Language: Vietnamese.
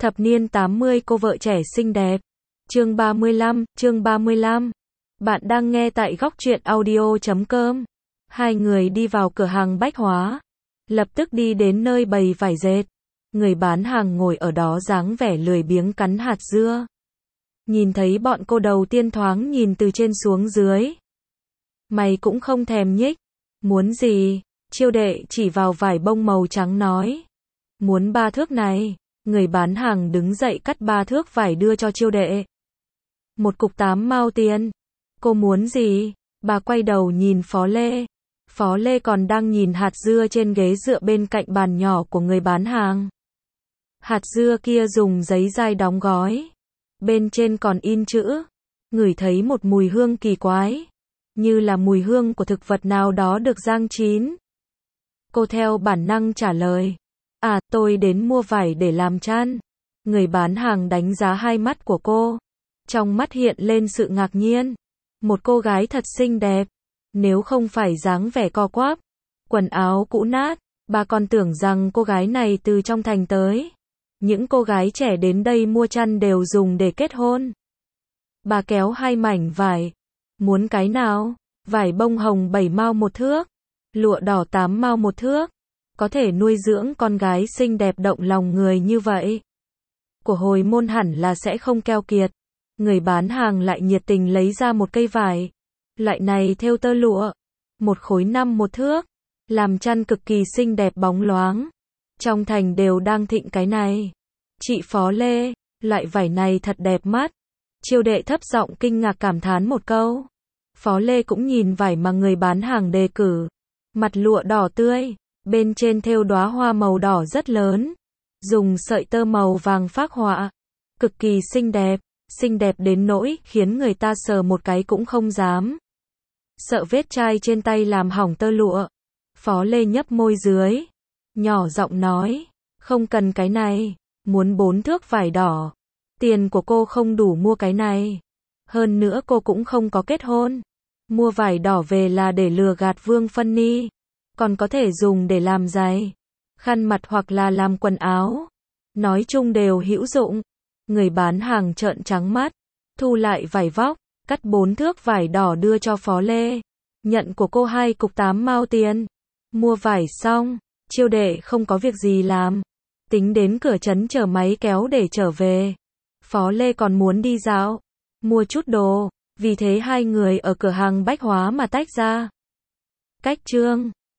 Thập niên 80 cô vợ trẻ xinh đẹp. Chương 35. Bạn đang nghe tại góc truyện audio.com. Hai người đi vào cửa hàng bách hóa. Lập tức đi đến nơi bày vải dệt. Người bán hàng ngồi ở đó dáng vẻ lười biếng cắn hạt dưa. Nhìn thấy bọn cô đầu tiên thoáng nhìn từ trên xuống dưới. Mày cũng không thèm nhích. Muốn gì? Chiêu đệ chỉ vào vải bông màu trắng nói. Muốn 3 thước này. Người bán hàng đứng dậy cắt 3 thước vải đưa cho chiêu đệ. Một cục 8 mao tiền. Cô muốn gì? Bà quay đầu nhìn Phó Lê. Phó Lê còn đang nhìn hạt dưa trên ghế dựa bên cạnh bàn nhỏ của người bán hàng. Hạt dưa kia dùng giấy dai đóng gói. Bên trên còn in chữ. Ngửi thấy một mùi hương kỳ quái. Như là mùi hương của thực vật nào đó được rang chín. Cô theo bản năng trả lời. À, tôi đến mua vải để làm chăn. Người bán hàng đánh giá hai mắt của cô. Trong mắt hiện lên sự ngạc nhiên. Một cô gái thật xinh đẹp. Nếu không phải dáng vẻ co quắp, quần áo cũ nát, bà còn tưởng rằng cô gái này từ trong thành tới. Những cô gái trẻ đến đây mua chăn đều dùng để kết hôn. Bà kéo 2 mảnh vải. Muốn cái nào? Vải bông hồng 7 mao một thước. Lụa đỏ 8 mao một thước. Có thể nuôi dưỡng con gái xinh đẹp động lòng người như vậy. Của hồi môn hẳn là sẽ không keo kiệt. Người bán hàng lại nhiệt tình lấy ra một cây vải. Loại này thêu tơ lụa. 1 khối 5 một thước. Làm chăn cực kỳ xinh đẹp bóng loáng. Trong thành đều đang thịnh cái này. Chị Phó Lê, loại vải này thật đẹp mắt. Chiêu đệ thấp giọng kinh ngạc cảm thán một câu. Phó Lê cũng nhìn vải mà người bán hàng đề cử. Mặt lụa đỏ tươi. Bên trên thêu đóa hoa màu đỏ rất lớn. Dùng sợi tơ màu vàng phác họa. Cực kỳ xinh đẹp đến nỗi khiến người ta sờ một cái cũng không dám. Sợ vết chai trên tay làm hỏng tơ lụa. Phó Lê nhấp môi dưới. Nhỏ giọng nói. Không cần cái này. Muốn 4 thước vải đỏ. Tiền của cô không đủ mua cái này. Hơn nữa cô cũng không có kết hôn. Mua vải đỏ về là để lừa gạt Vương Phân Ni. Còn có thể dùng để làm giày, khăn mặt hoặc là làm quần áo. Nói chung đều hữu dụng. Người bán hàng trợn trắng mắt. Thu lại vải vóc. Cắt 4 thước vải đỏ đưa cho Phó Lê. Nhận của cô 2 cục 8 mao tiền. Mua vải xong. Chiêu đệ không có việc gì làm. Tính đến cửa trấn chờ máy kéo để trở về. Phó Lê còn muốn đi dạo. Mua chút đồ. Vì thế hai người ở cửa hàng bách hóa mà tách ra. Cách chương